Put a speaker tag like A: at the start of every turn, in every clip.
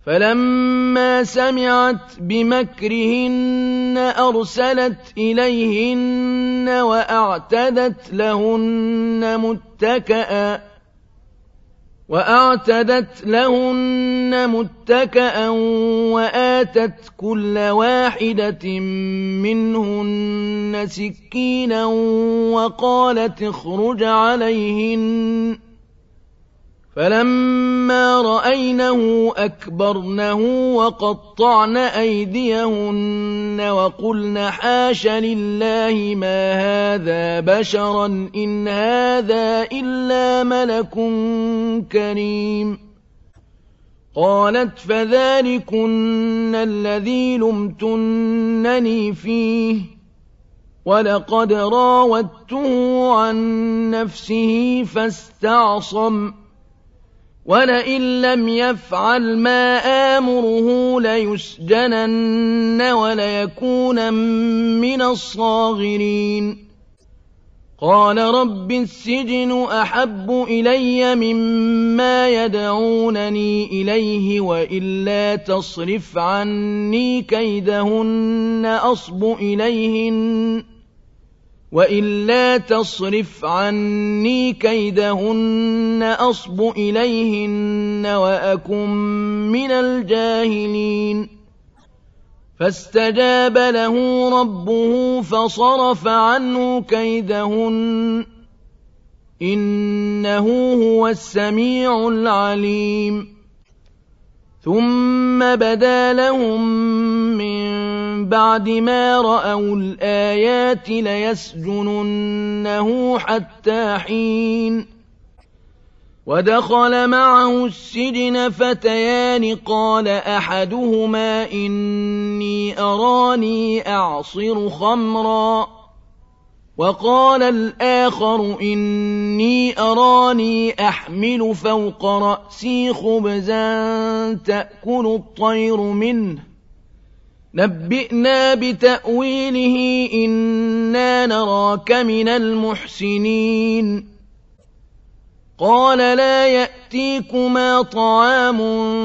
A: فلما سمعت بمكرهن أرسلت إليهن وأعتدت لهن متكأ وآتت كل واحدة منهن سكينا وقالت اخرج عليهن فلما رأينه أكبرنه وقطعن أيديهن وقلن حاش لله ما هذا بشرا إن هذا إلا ملك كريم. قالت فذلكن الذي لمتنني فيه ولقد راودته عن نفسه فاستعصم ولئن لم يفعل ما آمره ليسجنن وليكون من الصاغرين. قال رب السجن أحب إلي مما يدعونني إليه وإلا تصرف عني كيدهن أصب إليهن وأكن من الجاهلين. فاستجاب له ربه فصرف عنه كيدهن إنه هو السميع العليم. ثم بدا لهم من بعد ما رأوا الآيات ليسجننه حتى حين. ودخل معه السجن فتيان قال أحدهما إني أراني أعصر خمرا وقال الآخر إني أراني أحمل فوق رأسي خبزا تأكل الطير منه نبئنا بتأويله إنا نراك من المحسنين. قال لا يأتيكما طعام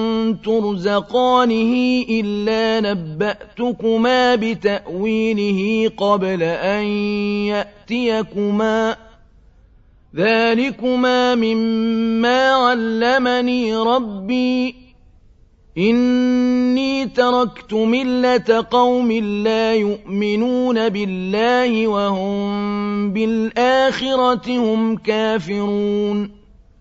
A: ترزقانه إلا نبأتكما بتأويله قبل أن يأتيكما ذلكما مما علمني ربي إني تركت ملة قوم لا يؤمنون بالله وهم بالآخرة هم كافرون.